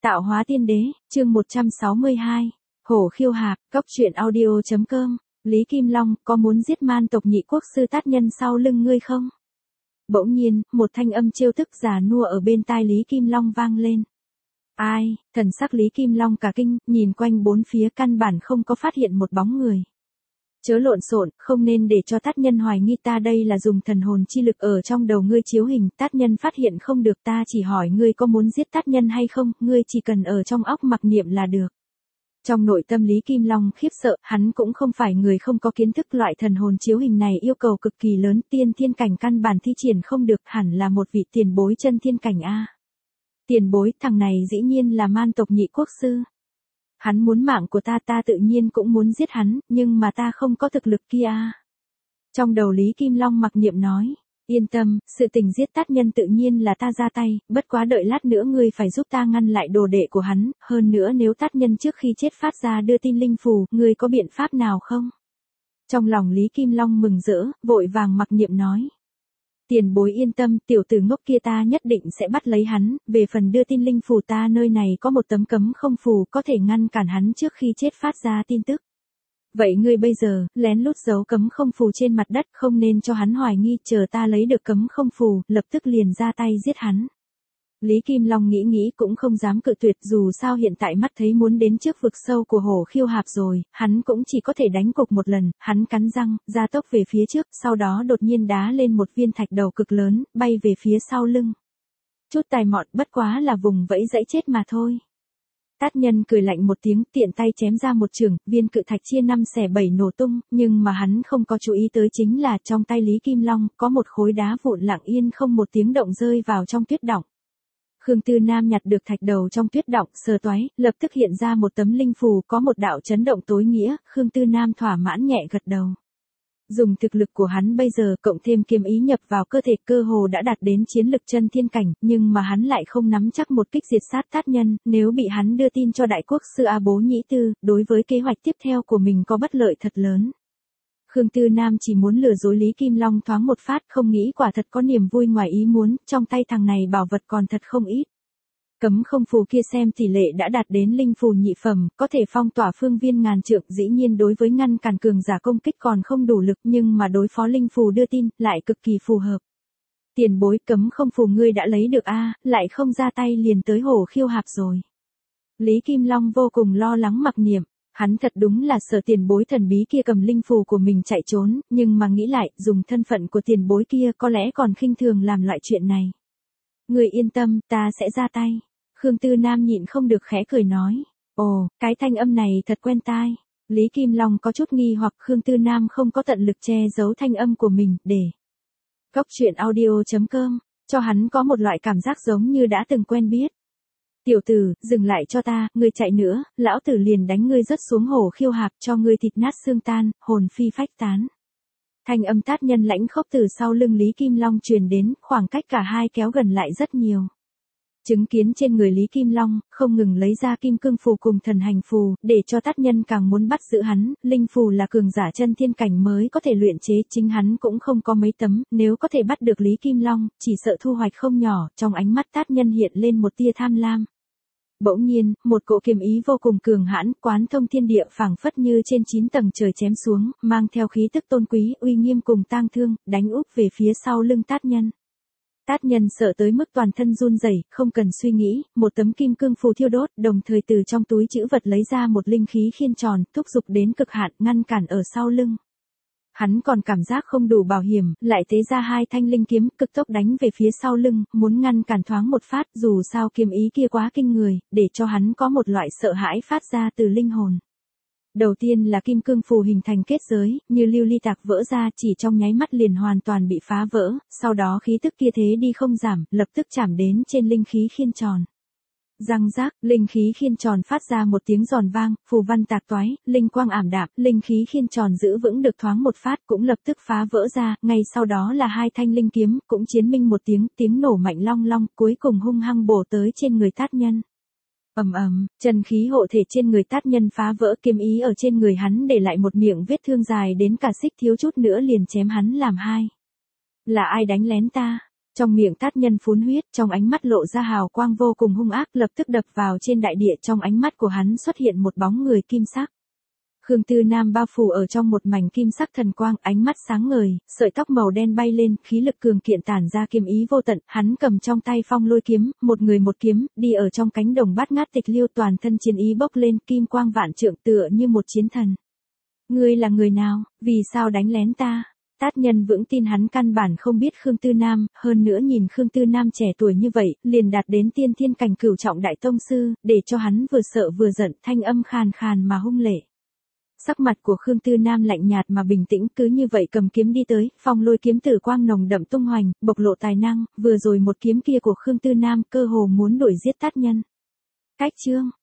Tạo hóa tiên đế, chương 162. Hổ khiêu hạp, cóc truyện audio.com. Lý Kim Long, có muốn giết man tộc nhị quốc sư Tát Nhân sau lưng ngươi không? Bỗng nhiên, một thanh âm trêu tức già nua ở bên tai Lý Kim Long vang lên. Ai? Thần sắc Lý Kim Long cả kinh, nhìn quanh bốn phía căn bản không có phát hiện một bóng người. Chớ lộn xộn, không nên để cho Tát Nhân hoài nghi ta, đây là dùng thần hồn chi lực ở trong đầu ngươi chiếu hình, Tát Nhân phát hiện không được, ta chỉ hỏi ngươi có muốn giết Tát Nhân hay không, ngươi chỉ cần ở trong óc mặc niệm là được. Trong nội tâm Lý Kim Long khiếp sợ, hắn cũng không phải người không có kiến thức, loại thần hồn chiếu hình này yêu cầu cực kỳ lớn, tiên thiên cảnh căn bản thi triển không được, hẳn là một vị tiền bối chân thiên cảnh a. Tiền bối, thằng này dĩ nhiên là man tộc nhị quốc sư. Hắn muốn mạng của ta, ta tự nhiên cũng muốn giết hắn, nhưng mà ta không có thực lực kia. Trong đầu Lý Kim Long mặc niệm nói, yên tâm, sự tình giết Tát Nhân tự nhiên là ta ra tay, bất quá đợi lát nữa ngươi phải giúp ta ngăn lại đồ đệ của hắn, hơn nữa nếu Tát Nhân trước khi chết phát ra đưa tin linh phù, ngươi có biện pháp nào không? Trong lòng Lý Kim Long mừng rỡ, vội vàng mặc niệm nói. Tiền bối yên tâm, tiểu tử ngốc kia ta nhất định sẽ bắt lấy hắn, về phần đưa tin linh phù ta nơi này có một tấm cấm không phù có thể ngăn cản hắn trước khi chết phát ra tin tức. Vậy ngươi bây giờ, lén lút giấu cấm không phù trên mặt đất, không nên cho hắn hoài nghi, chờ ta lấy được cấm không phù, lập tức liền ra tay giết hắn. Lý Kim Long nghĩ cũng không dám cự tuyệt, dù sao hiện tại mắt thấy muốn đến trước vực sâu của hổ khiêu hạp rồi, hắn cũng chỉ có thể đánh cục một lần, hắn cắn răng, gia tốc về phía trước, sau đó đột nhiên đá lên một viên thạch đầu cực lớn, bay về phía sau lưng. Chút tài mọn, bất quá là vùng vẫy dãy chết mà thôi. Tát Nhân cười lạnh một tiếng, tiện tay chém ra một chưởng, viên cự thạch chia 5 xẻ 7 nổ tung, nhưng mà hắn không có chú ý tới chính là trong tay Lý Kim Long, có một khối đá vụn lặng yên không một tiếng động rơi vào trong tuyết đọng. Khương Tư Nam nhặt được thạch đầu trong tuyết đọng, sờ toái, lập tức hiện ra một tấm linh phù có một đạo chấn động tối nghĩa, Khương Tư Nam thỏa mãn nhẹ gật đầu. Dùng thực lực của hắn bây giờ cộng thêm kiếm ý nhập vào cơ thể, cơ hồ đã đạt đến chiến lực chân thiên cảnh, nhưng mà hắn lại không nắm chắc một kích diệt sát Tát Nhân, nếu bị hắn đưa tin cho đại quốc sư A Bố Nhĩ Tư, đối với kế hoạch tiếp theo của mình có bất lợi thật lớn. Khương Tư Nam chỉ muốn lừa dối Lý Kim Long thoáng một phát, không nghĩ quả thật có niềm vui ngoài ý muốn, trong tay thằng này bảo vật còn thật không ít. Cấm không phù kia xem tỷ lệ đã đạt đến linh phù nhị phẩm, có thể phong tỏa phương viên ngàn trượng, dĩ nhiên đối với ngăn cản cường giả công kích còn không đủ lực, nhưng mà đối phó linh phù đưa tin, lại cực kỳ phù hợp. Tiền bối, cấm không phù ngươi đã lấy được lại không ra tay liền tới hổ khiêu hạp rồi. Lý Kim Long vô cùng lo lắng mặc niệm. Hắn thật đúng là sợ tiền bối thần bí kia cầm linh phù của mình chạy trốn, nhưng mà nghĩ lại, dùng thân phận của tiền bối kia có lẽ còn khinh thường làm loại chuyện này. Người yên tâm, ta sẽ ra tay. Khương Tư Nam nhịn không được khẽ cười nói. Ồ, cái thanh âm này thật quen tai. Lý Kim Long có chút nghi hoặc Khương Tư Nam không có tận lực che giấu thanh âm của mình, để Cóc truyện audio.com, cho hắn có một loại cảm giác giống như đã từng quen biết. Tiểu tử, dừng lại cho ta, ngươi chạy nữa, lão tử liền đánh ngươi rớt xuống hổ khiêu hạp cho ngươi thịt nát xương tan, hồn phi phách tán. Thanh âm Tát Nhân lãnh khốc từ sau lưng Lý Kim Long truyền đến, khoảng cách cả hai kéo gần lại rất nhiều. Chứng kiến trên người Lý Kim Long, không ngừng lấy ra kim cương phù cùng thần hành phù, để cho Tát Nhân càng muốn bắt giữ hắn, linh phù là cường giả chân thiên cảnh mới có thể luyện chế, chính hắn cũng không có mấy tấm, nếu có thể bắt được Lý Kim Long, chỉ sợ thu hoạch không nhỏ, trong ánh mắt Tát Nhân hiện lên một tia tham lam. Bỗng nhiên, một cỗ kiếm ý vô cùng cường hãn, quán thông thiên địa phảng phất như trên 9 tầng trời chém xuống, mang theo khí tức tôn quý, uy nghiêm cùng tang thương, đánh úp về phía sau lưng Tát Nhân. Tát Nhân sợ tới mức toàn thân run rẩy, không cần suy nghĩ, một tấm kim cương phù thiêu đốt, đồng thời từ trong túi trữ vật lấy ra một linh khí khiên tròn, thúc giục đến cực hạn, ngăn cản ở sau lưng. Hắn còn cảm giác không đủ bảo hiểm, lại tế ra 2 thanh linh kiếm, cực tốc đánh về phía sau lưng, muốn ngăn cản thoáng một phát, dù sao kiếm ý kia quá kinh người, để cho hắn có một loại sợ hãi phát ra từ linh hồn. Đầu tiên là kim cương phù hình thành kết giới, như lưu ly tạc vỡ ra, chỉ trong nháy mắt liền hoàn toàn bị phá vỡ, sau đó khí tức kia thế đi không giảm, lập tức chạm đến trên linh khí khiên tròn. Răng rác, linh khí khiên tròn phát ra một tiếng giòn vang, phù văn tạc toái, linh quang ảm đạm, linh khí khiên tròn giữ vững được thoáng một phát cũng lập tức phá vỡ ra, ngay sau đó là 2 thanh linh kiếm, cũng chiến minh một tiếng nổ mạnh long long, cuối cùng hung hăng bổ tới trên người Tát Nhân. Ầm ầm, chân khí hộ thể trên người Tát Nhân phá vỡ, kiếm ý ở trên người hắn để lại một miệng vết thương dài đến cả xích, thiếu chút nữa liền chém hắn làm hai. Là ai đánh lén ta? Trong miệng tát nhân phun huyết, trong ánh mắt lộ ra hào quang vô cùng hung ác, lập tức đập vào trên đại địa. Trong ánh mắt của hắn xuất hiện một bóng người kim sắc. Khương Tư Nam bao phủ ở trong một mảnh kim sắc thần quang, ánh mắt sáng ngời, sợi tóc màu đen bay lên, khí lực cường kiện tản ra kiếm ý vô tận, hắn cầm trong tay phong lôi kiếm, một người một kiếm, đi ở trong cánh đồng bát ngát tịch liêu, toàn thân chiến ý bốc lên, kim quang vạn trượng tựa như một chiến thần. Ngươi là người nào, vì sao đánh lén ta? Tát nhân vững tin hắn căn bản không biết Khương Tư Nam, hơn nữa nhìn Khương Tư Nam trẻ tuổi như vậy, liền đạt đến tiên thiên cảnh cửu trọng đại tông sư, để cho hắn vừa sợ vừa giận, thanh âm khàn khàn mà hung lệ. Sắc mặt của Khương Tư Nam lạnh nhạt mà bình tĩnh, cứ như vậy cầm kiếm đi tới, phong lôi kiếm tử quang nồng đậm tung hoành, bộc lộ tài năng, vừa rồi một kiếm kia của Khương Tư Nam cơ hồ muốn đuổi giết tát nhân. Cách chương